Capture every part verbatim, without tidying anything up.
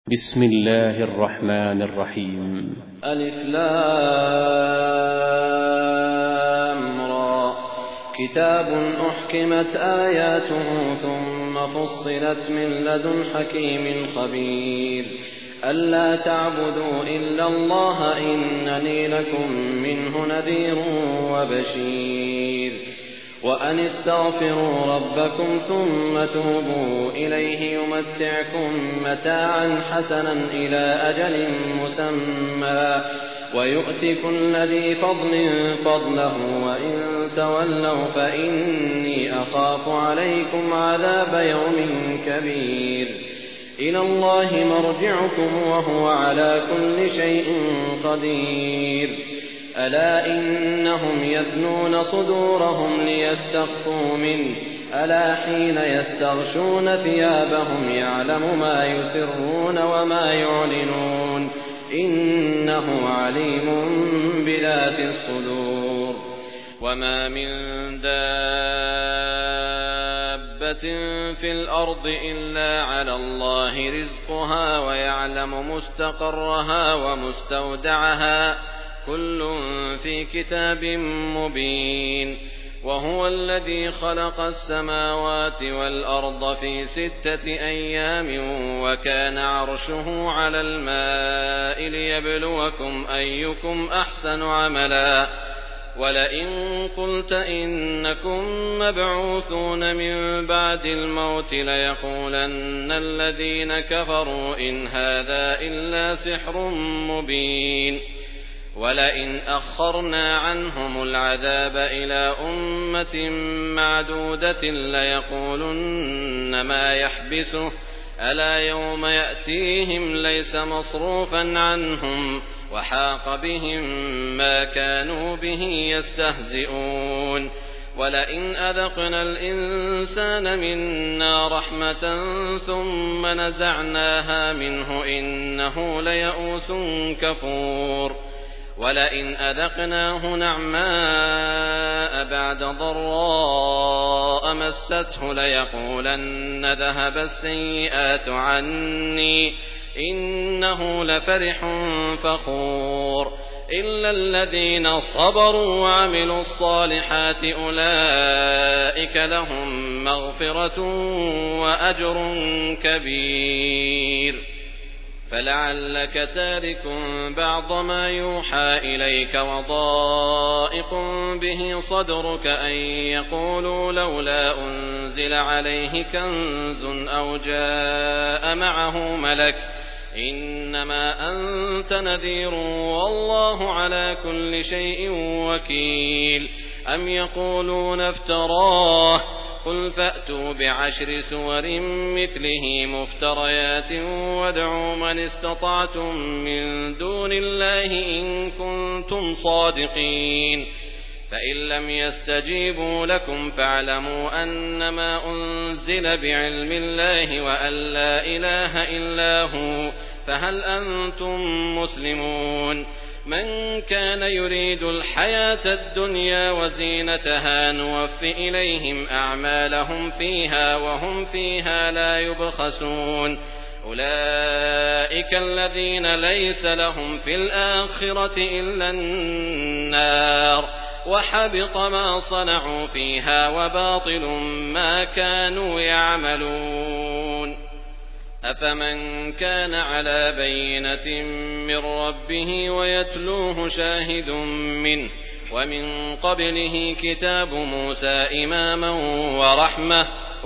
بسم الله الرحمن الرحيم. ألف لام را. كتاب أحكمت آياته ثم فصلت من لدن حكيم خبير. ألا تعبدوا إلا الله إنني لكم منه نذير وبشير. وأن استغفروا ربكم ثم توبوا إليه يمتعكم متاعا حسنا إلى أجل مسمى ويؤت كل ذي فضل فضله وإن تولوا فإني أخاف عليكم عذاب يوم كبير. إلى الله مرجعكم وهو على كل شيء قدير. ألا إنهم يثنون صدورهم ليستخفوا منه ألا حين يستغشون ثيابهم يعلم ما يسرون وما يعلنون إنه عليم بذات الصدور. وما من دابة في الأرض إلا على الله رزقها ويعلم مستقرها ومستودعها كل في كتاب مبين. وهو الذي خلق السماوات والأرض في ستة أيام وكان عرشه على الماء ليبلوكم أيكم أحسن عملا. ولئن قلت إنكم مبعوثون من بعد الموت ليقولن الذين كفروا إن هذا إلا سحر مبين. ولئن أخرنا عنهم العذاب إلى أمة معدودة ليقولن ما يحبسه ألا يوم يأتيهم ليس مصروفا عنهم وحاق بهم ما كانوا به يستهزئون. ولئن أذقنا الإنسان منا رحمة ثم نزعناها منه إنه ليئوس كفور. ولئن أذقناه نعماء بعد ضراء مسته ليقولن ذهب السيئات عني إنه لفرح فخور. إلا الذين صبروا وعملوا الصالحات أولئك لهم مغفرة وأجر كبير. فلعلك تارك بعض ما يوحى إليك وضائق به صدرك أن يقولوا لولا أنزل عليه كنز أو جاء معه ملك إنما أنت نذير والله على كل شيء وكيل. أم يقولون افتراه قل فأتوا بعشر سور مثله مفتريات وادعوا من استطعتم من دون الله إن كنتم صادقين. فإن لم يستجيبوا لكم فاعلموا أنما أنزل بعلم الله وأن لا إله إلا هو فهل أنتم مسلمون. من كان يريد الحياة الدنيا وزينتها نوف إليهم أعمالهم فيها وهم فيها لا يبخسون. أولئك الذين ليس لهم في الآخرة إلا النار وحبط ما صنعوا فيها وباطل ما كانوا يعملون. أفمن كان على بينة من ربه ويتلوه شاهد منه ومن قبله كتاب موسى إماما ورحمة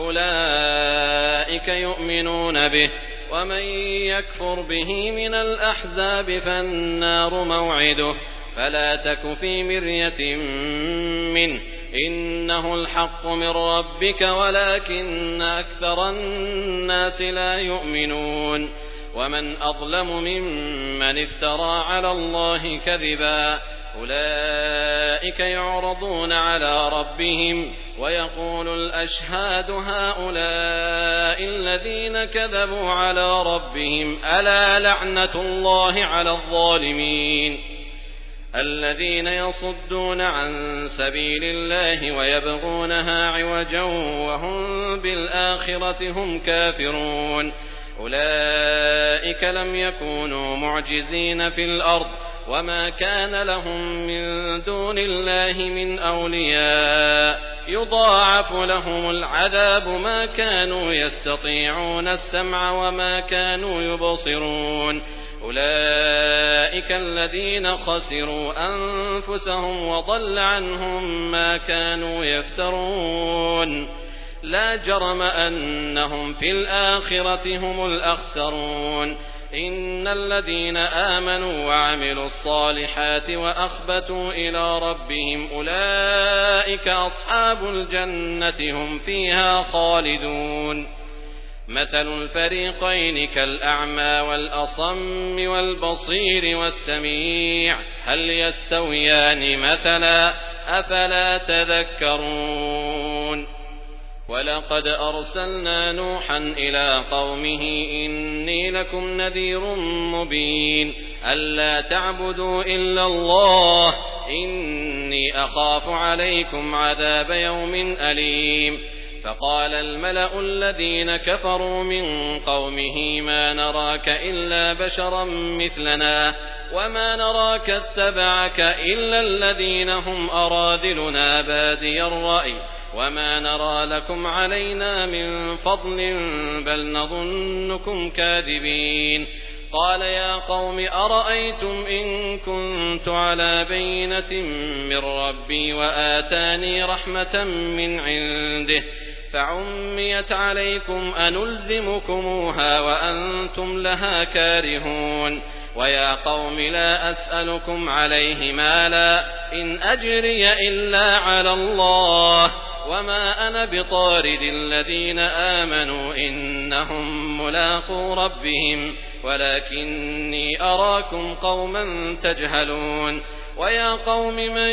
أولئك يؤمنون به. ومن يكفر به من الأحزاب فالنار موعده فلا تك في مرية منه إنه الحق من ربك ولكن أكثر الناس لا يؤمنون. ومن أظلم ممن افترى على الله كذبا أولئك يعرضون على ربهم ويقول الأشهاد هؤلاء الذين كذبوا على ربهم ألا لعنة الله على الظالمين. الذين يصدون عن سبيل الله ويبغونها عوجا وهم بالآخرة هم كافرون. أولئك لم يكونوا معجزين في الأرض وما كان لهم من دون الله من أولياء يضاعف لهم العذاب ما كانوا يستطيعون السمع وما كانوا يبصرون أولئك الذين خسروا أنفسهم وضل عنهم ما كانوا يفترون لا جرم أنهم في الآخرة هم الأخسرون إن الذين آمنوا وعملوا الصالحات وأخبتوا إلى ربهم أولئك أصحاب الجنة هم فيها خالدون مثل الفريقين كالأعمى والأصم والبصير والسميع هل يستويان مثلا أفلا تذكرون ولقد أرسلنا نوحا إلى قومه إني لكم نذير مبين ألا تعبدوا إلا الله إني أخاف عليكم عذاب يوم أليم فقال الملأ الذين كفروا من قومه ما نراك إلا بشرا مثلنا وما نراك اتبعك إلا الذين هم أرادلنا بادي الرأي وما نرى لكم علينا من فضل بل نظنكم كاذبين قال يا قوم أرأيتم إن كنت على بينة من ربي وآتاني رحمة من عنده فعميت عليكم أنلزمكموها وأنتم لها كارهون ويا قوم لا أسألكم عليه مالا إن أجري إلا على الله وما أنا بطارد الذين آمنوا إنهم ملاقو ربهم ولكني أراكم قوما تجهلون ويا قوم من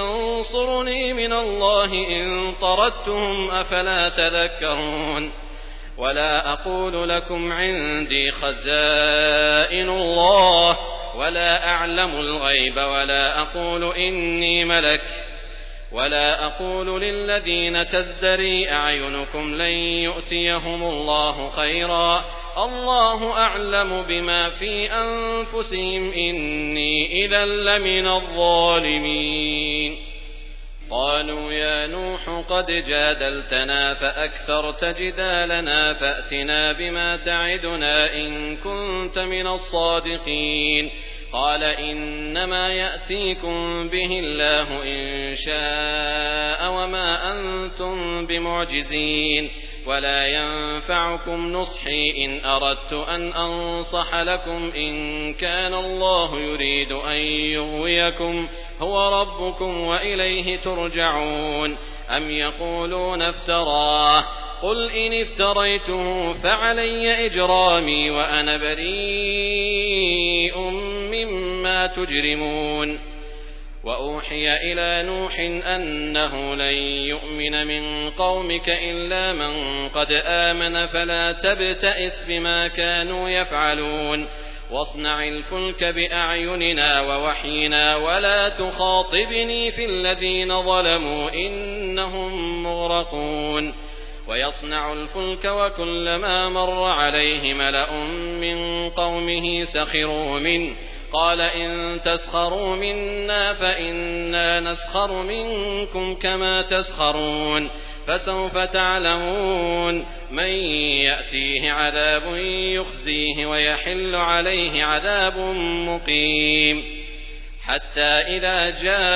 ينصرني من الله إن طردتهم أفلا تذكرون ولا أقول لكم عندي خزائن الله ولا أعلم الغيب ولا أقول إني ملك ولا أقول للذين تزدري أعينكم لن يؤتيهم الله خيرا الله أعلم بما في أنفسهم إني إذا لمن الظالمين قالوا يا نوح قد جادلتنا فأكثرت جدالنا فأتنا بما تعدنا إن كنت من الصادقين قال إنما يأتيكم به الله إن شاء وما أنتم بمعجزين ولا ينفعكم نصحي إن أردت أن أنصح لكم إن كان الله يريد أن يغويكم هو ربكم وإليه ترجعون أم يقولون افتراه قل إن افتريته فعلي إجرامي وأنا بريء مما تجرمون وأوحي إلى نوح أنه لن يؤمن من قومك إلا من قد آمن فلا تبتئس بما كانوا يفعلون واصنع الفلك بأعيننا ووحينا ولا تخاطبني في الذين ظلموا إنهم مغرقون ويصنع الفلك وكلما مر عليه ملأ من قومه سخروا منه قال إن تسخروا منا فإنا نسخر منكم كما تسخرون فسوف تعلمون من يأتيه عذاب يخزيه ويحل عليه عذاب مقيم حتى إذا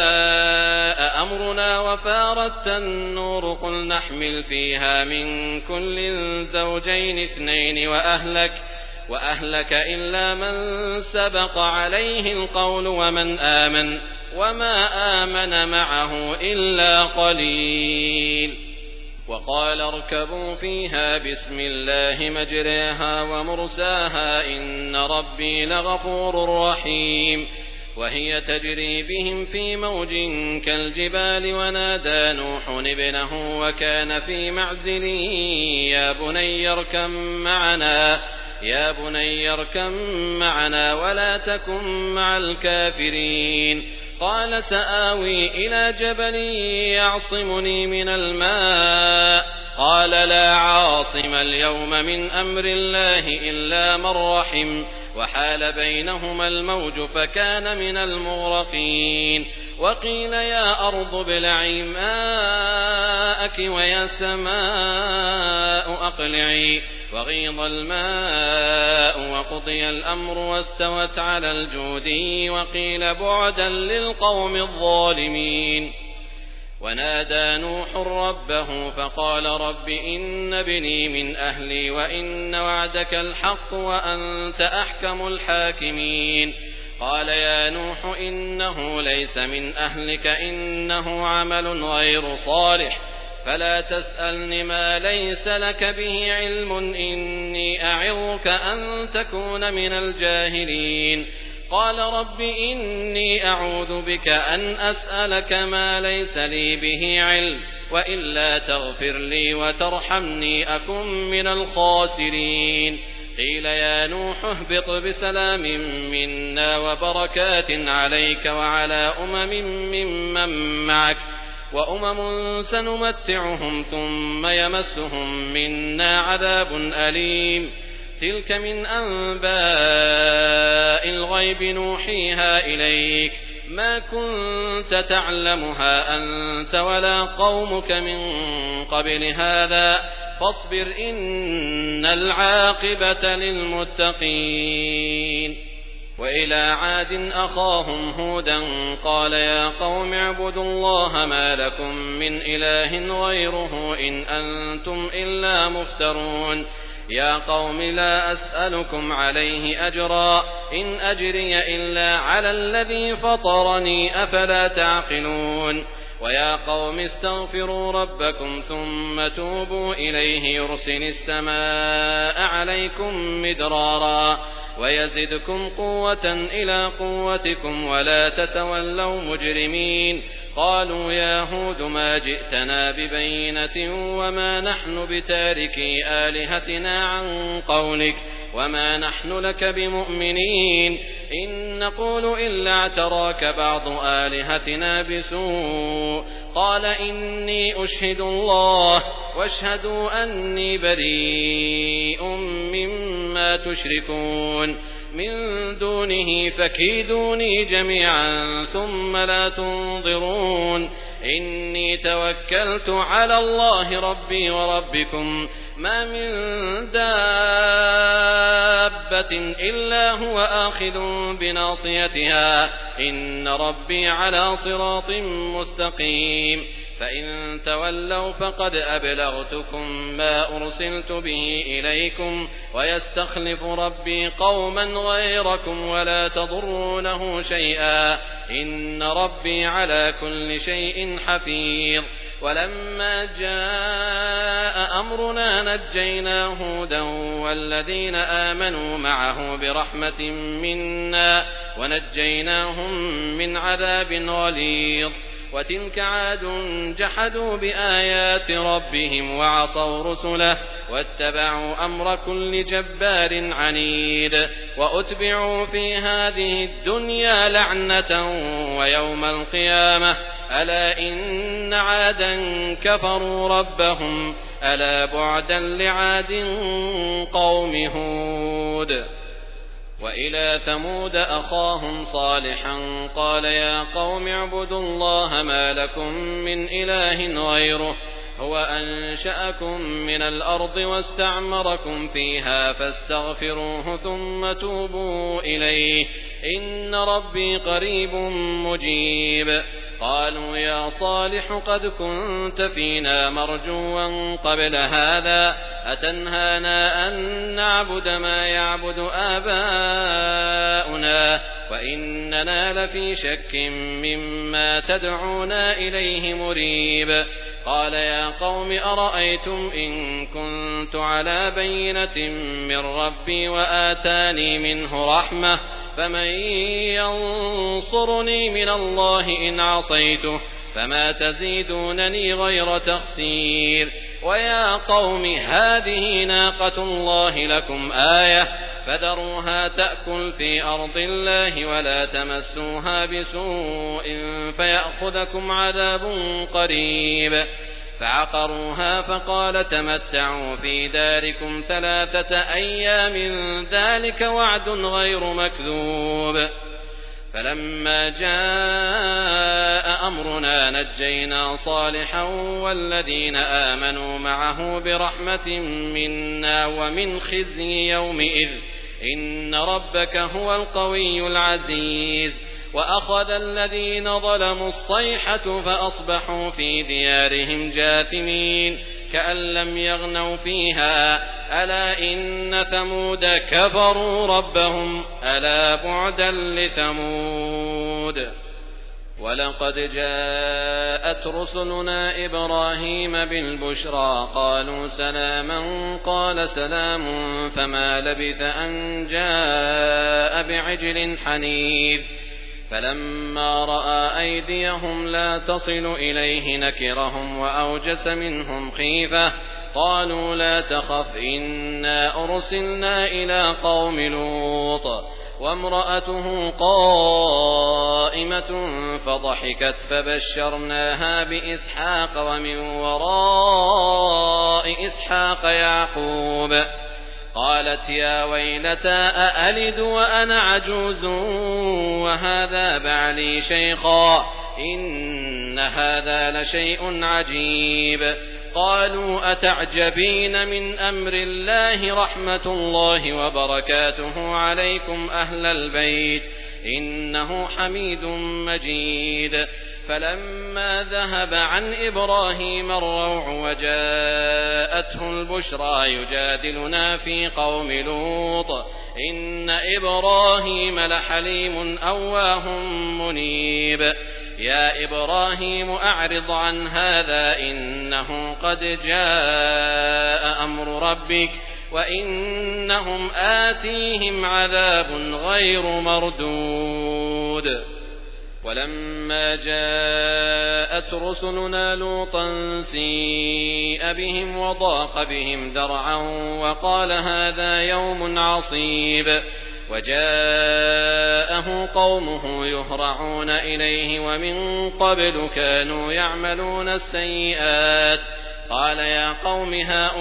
جاء أمرنا وفارت النور قل نحمل فيها من كل زوجين اثنين وأهلك وأهلك إلا من سبق عليه القول ومن آمن وما آمن معه إلا قليل وقال اركبوا فيها بسم الله مجريها ومرساها إن ربي لغفور رحيم وهي تجري بهم في موج كالجبال ونادى نوح ابنه وكان في معزل يا بني اركب معنا يا بني اركب معنا ولا تكن مع الكافرين قال سآوي إلى جبل يعصمني من الماء قال لا عاصم اليوم من أمر الله إلا من رحم وحال بينهما الموج فكان من المغرقين وقيل يا أرض ابلعي ماءك ويا سماء أقلعي وغيض الماء وقضي الأمر واستوت على الجودي وقيل بعدا للقوم الظالمين ونادى نوح ربه فقال رب إن ابني من أهلي وإن وعدك الحق وأنت أحكم الحاكمين قال يا نوح إنه ليس من أهلك إنه عمل غير صالح فلا تسألني ما ليس لك به علم إني أعظك أن تكون من الجاهلين قال رب إني أعوذ بك أن أسألك ما ليس لي به علم وإلا تغفر لي وترحمني أكن من الخاسرين قيل يا نوح اهبط بسلام منا وبركات عليك وعلى أمم ممن معك وأمم سنمتعهم ثم يمسهم منا عذاب أليم تلك من أنباء الغيب نوحيها إليك ما كنت تعلمها أنت ولا قومك من قبل هذا فاصبر إن العاقبة للمتقين وإلى عاد أخاهم هودا قال يا قوم اعبدوا الله ما لكم من إله غيره إن أنتم إلا مفترون يا قوم لا أسألكم عليه أجرا إن أجري إلا على الذي فطرني أفلا تعقلون ويا قوم استغفروا ربكم ثم توبوا إليه يرسل السماء عليكم مدرارا ويزدكم قوة إلى قوتكم ولا تتولوا مجرمين قالوا يا هود ما جئتنا ببينة وما نحن بتاركي آلهتنا عن قولك وما نحن لك بمؤمنين إن نقول إلا اعتراك بعض آلهتنا بسوء قال إني أشهد الله واشهدوا أني بريء مما تشركون من دونه فكيدوني جميعا ثم لا تنظرون إني توكلت على الله ربي وربكم ما من دابة إلا هو آخذ بناصيتها إن ربي على صراط مستقيم فإن تولوا فقد أبلغتكم ما أرسلت به إليكم ويستخلف ربي قوما غيركم ولا تضرونه شيئا إن ربي على كل شيء حفيظ ولما جاء أمرنا نجينا هودا والذين آمنوا معه برحمة منا ونجيناهم من عذاب غليظ وتلك عاد جحدوا بآيات ربهم وعصوا رسله واتبعوا أمر كل جبار عنيد وأتبعوا في هذه الدنيا لعنة ويوم القيامة ألا إن عادا كفروا ربهم ألا بعدا لعاد قوم هود وإلى ثمود أخاهم صالحا قال يا قوم اعبدوا الله ما لكم من إله غيره هو أنشأكم من الأرض واستعمركم فيها فاستغفروه ثم توبوا إليه إن ربي قريب مجيب قالوا يا صالح قد كنت فينا مرجوا قبل هذا أتنهانا أن نعبد ما يعبد آباؤنا وإننا لفي شك مما تدعونا إليه مريب قال يا قوم أرأيتم إن كنت على بينة من ربي وآتاني منه رحمة فمن ينصرني من الله إن عصيته فما تزيدونني غير تخسير ويا قوم هذه ناقة الله لكم آية فذروها تأكل في أرض الله ولا تمسوها بسوء فيأخذكم عذاب قريب فعقروها فقال تمتعوا في داركم ثلاثة أيام ذلك وعد غير مكذوب. فلما جاء أمرنا نجينا صالحا والذين آمنوا معه برحمة منا ومن خزي يومئذ إن ربك هو القوي العزيز. وأخذ الذين ظلموا الصيحة فأصبحوا في ديارهم جاثمين كأن لم يغنوا فيها ألا إن ثمود كفروا ربهم ألا بعدا لثمود. ولقد جاءت رسلنا إبراهيم بالبشرى قالوا سلاما قال سلام فما لبث أن جاء بعجل حنيذ. فلما رأى أيديهم لا تصل إليه نكرهم وأوجس منهم خيفة قالوا لا تخف إنا أرسلنا إلى قوم لوط وامرأته قائمة فضحكت فبشرناها بإسحاق ومن وراء إسحاق يعقوب. قالت يا ويلتى أألد وأنا عجوز وهذا بعلي شيخا إن هذا لشيء عجيب. قالوا أتعجبين من أمر الله رحمة الله وبركاته عليكم أهل البيت إنه حميد مجيد. فلما ذهب عن إبراهيم الروع وجاءته البشرى يجادلنا في قوم لوط إن إبراهيم لحليم أواه منيب. يا إبراهيم أعرض عن هذا إنه قد جاء أمر ربك وإنهم آتيهم عذاب غير مردود. ولما جاءت رسلنا لوطا سيء بهم وضاق بهم ذرعا وقال هذا يوم عصيب. وجاءه قومه يهرعون إليه ومن قبل كانوا يعملون السيئات. قال يا قوم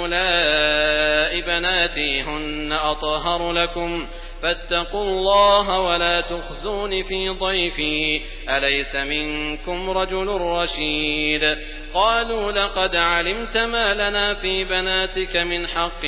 هؤلاء بناتي هن أطهر لكم فاتقوا الله ولا تخزون في ضيفي أليس منكم رجل رشيد. قالوا لقد علمت ما لنا في بناتك من حق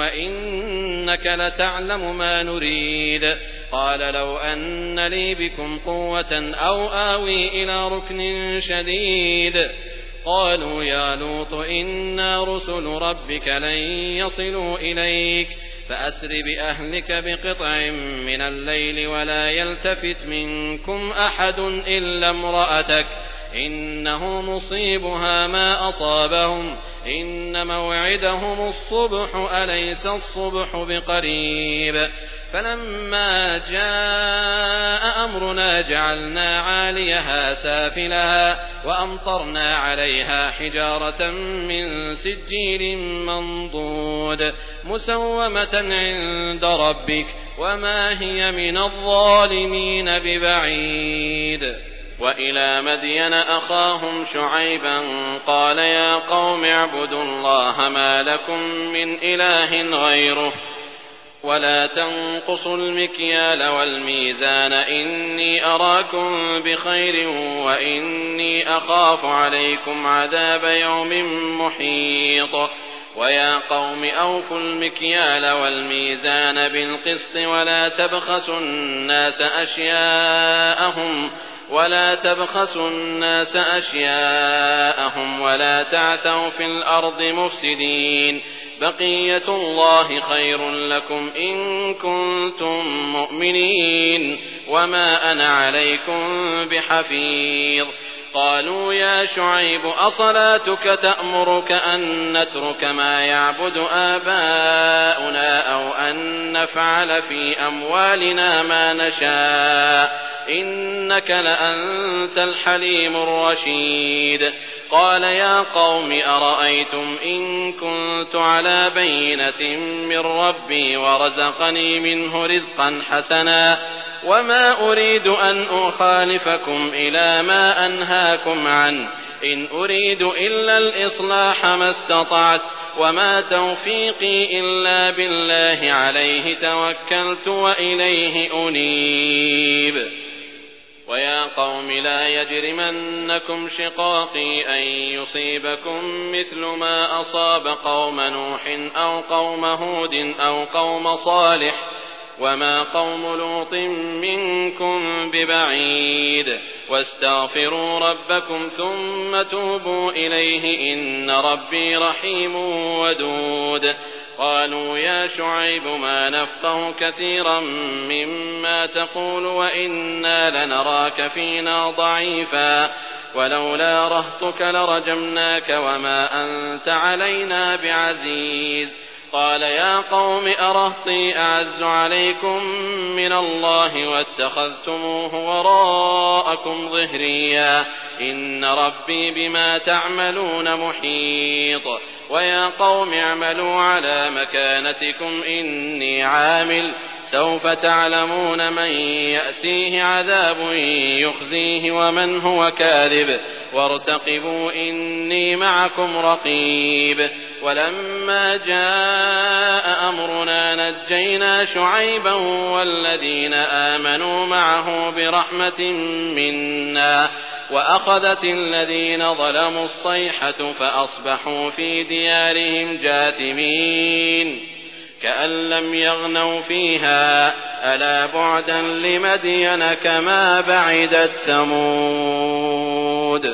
وإنك لتعلم ما نريد. قال لو أن لي بكم قوة أو آوي إلى ركن شديد. قالوا يا لوط إنا رسل ربك لن يصلوا إليك فأسر بأهلك بقطع من الليل ولا يلتفت منكم أحد إلا امرأتك إنه مصيبها ما أصابهم إن موعدهم الصبح أليس الصبح بقريب. فلما جاء أمرنا جعلنا عاليها سافلها وأمطرنا عليها حجارة من سجيل منضود مسومة عند ربك وما هي من الظالمين ببعيد. وإلى مدين أخاهم شعيبا قال يا قوم اعبدوا الله ما لكم من إله غيره ولا تنقصوا المكيال والميزان إني أراكم بخير وإني أخاف عليكم عذاب يوم محيط. ويا قوم أوفوا المكيال والميزان بالقسط ولا تبخسوا الناس أشياءهم ولا تبخسوا الناس أشياءهم ولا تعثوا في الأرض مفسدين. بقية الله خير لكم إن كنتم مؤمنين وما أنا عليكم بحفيظ. قالوا يا شعيب أصلاتك تأمرك أن نترك ما يعبد آباؤنا أو أن نفعل في أموالنا ما نشاء إنك لأنت الحليم الرشيد. قال يا قوم أرأيتم إن كنت على بينة من ربي ورزقني منه رزقا حسنا وما أريد أن أخالفكم إلى ما أنهاكم عنه إن أريد إلا الإصلاح ما استطعت وما توفيقي إلا بالله عليه توكلت وإليه أنيب. ويا قوم لا يجرمنكم شقاقي أن يصيبكم مثل ما أصاب قوم نوح أو قوم هود أو قوم صالح وما قوم لوط منكم ببعيد واستغفروا ربكم ثم توبوا إليه إن ربي رحيم ودود. قالوا يا شعيب ما نفقه كثيرا مما تقول وإنا لنراك فينا ضعيفا ولولا رهطك لرجمناك وما أنت علينا بعزيز. قال يا قوم أرهطي أعز عليكم من الله واتخذتموه وراءكم ظهريا إن ربي بما تعملون محيط. ويا قوم اعملوا على مكانتكم إني عامل سوف تعلمون من يأتيه عذاب يخزيه ومن هو كاذب وارتقبوا إني معكم رقيب. ولما جاء أمرنا نجينا شعيبا والذين آمنوا معه برحمة منا وأخذت الذين ظلموا الصيحة فأصبحوا في ديارهم جاثمين كأن لم يغنوا فيها ألا بعدا لمدين كما بعدت ثمود.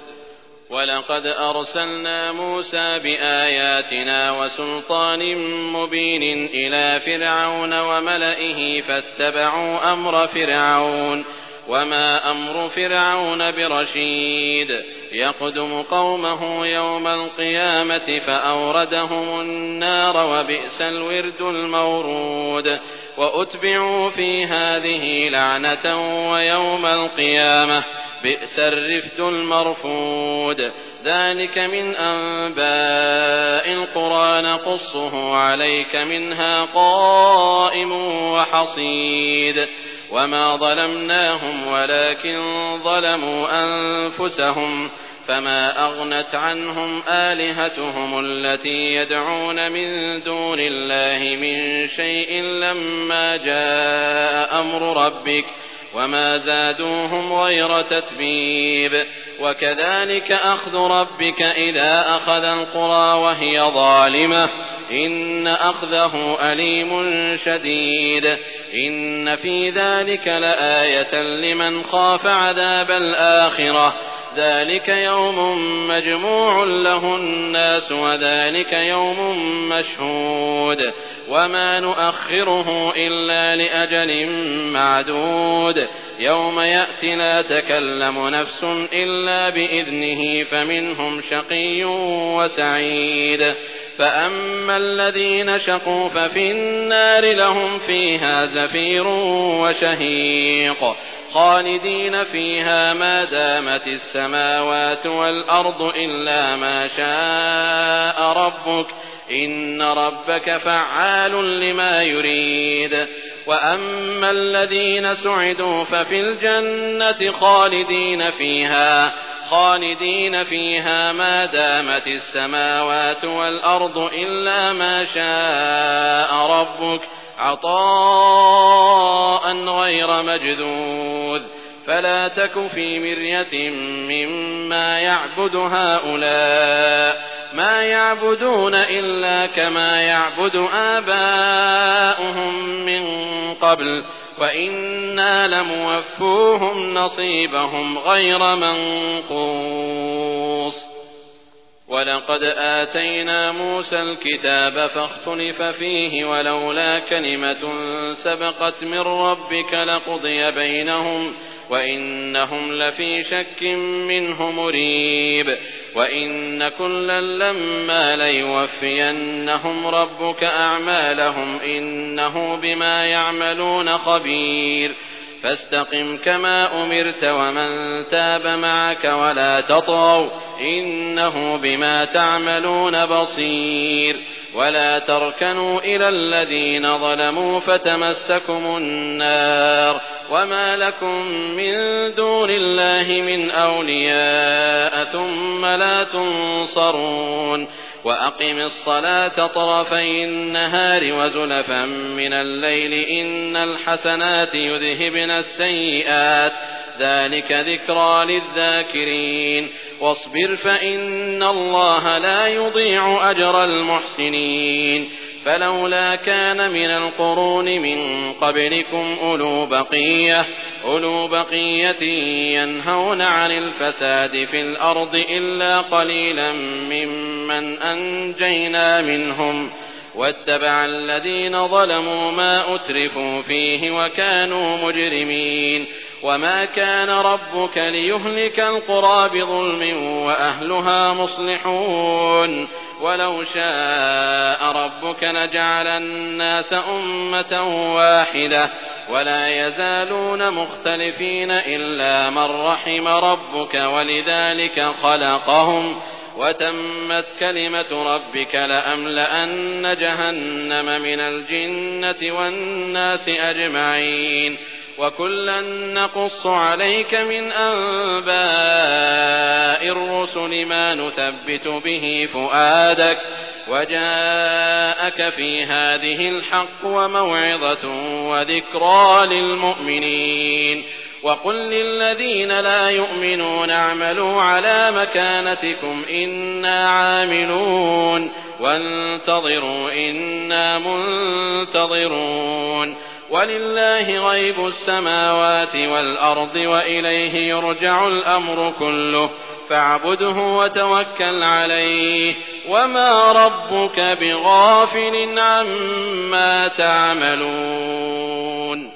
ولقد أرسلنا موسى بآياتنا وسلطان مبين إلى فرعون وملئه فاتبعوا أمر فرعون وما أمر فرعون برشيد يقدم قومه يوم القيامة فأوردهم النار وبئس الورد المورود. وأتبعوا في هذه لعنة ويوم القيامة بئس الرفد المرفود. ذلك من أنباء القرى نقصه عليك منها قائم وحصيد. وما ظلمناهم ولكن ظلموا أنفسهم فما أغنت عنهم آلهتهم التي يدعون من دون الله من شيء لما جاء أمر ربك وما زادوهم غير تتبيب. وكذلك أخذ ربك إذا أخذ القرى وهي ظالمة إن أخذه أليم شديد. إن في ذلك لآية لمن خاف عذاب الآخرة ذلك يوم مجموع له الناس وذلك يوم مشهود وما نؤخره إلا لأجل معدود. يوم يأتي لا تكلم نفس إلا بإذنه فمنهم شقي وسعيد. فأما الذين شقوا ففي النار لهم فيها زفير وشهيق خالدين فيها ما دامت السماوات والأرض إلا ما شاء ربك إن ربك فعال لما يريد. وأما الذين سعدوا ففي الجنة خالدين فيها خالدين فيها ما دامت السماوات والأرض إلا ما شاء ربك عطاء غير مجذوذ. فلا تك في مرية مما يعبد هؤلاء ما يعبدون إلا كما يعبد آباؤهم من قبل وإنا لموفوهم نصيبهم غير منقوص. ولقد آتينا موسى الكتاب فاختلف فيه ولولا كلمة سبقت من ربك لقضي بينهم وإنهم لفي شك منه مريب. وإن كلا لما ليوفينهم ربك أعمالهم إنه بما يعملون خبير. فاستقم كما أمرت ومن تاب معك ولا تطغوا إنه بما تعملون بصير. ولا تركنوا إلى الذين ظلموا فتمسكم النار وما لكم من دون الله من أولياء ثم لا تنصرون وأقم الصلاة طرفي النهار وزلفا من الليل إن الحسنات يذهبن السيئات ذلك ذكرى للذاكرين واصبر فإن الله لا يضيع أجر المحسنين فلولا كان من القرون من قبلكم أولو بقية, أولو بقية ينهون عن الفساد في الأرض إلا قليلا ممن أنجينا منهم واتبع الذين ظلموا ما أترفوا فيه وكانوا مجرمين وما كان ربك ليهلك القرى بظلم وأهلها مصلحون ولو شاء ربك لجعل الناس أمة واحدة ولا يزالون مختلفين إلا من رحم ربك ولذلك خلقهم وتمت كلمة ربك لأملأن جهنم من الجنة والناس أجمعين وكلا نقص عليك من أنباء الرسل ما نثبت به فؤادك وجاءك في هذه الحق وموعظة وذكرى للمؤمنين وقل للذين لا يؤمنون اعملوا على مكانتكم إنا عاملون وانتظروا إنا منتظرون ولله غيب السماوات والأرض وإليه يرجع الأمر كله فاعبده وتوكل عليه وما ربك بغافل عما تعملون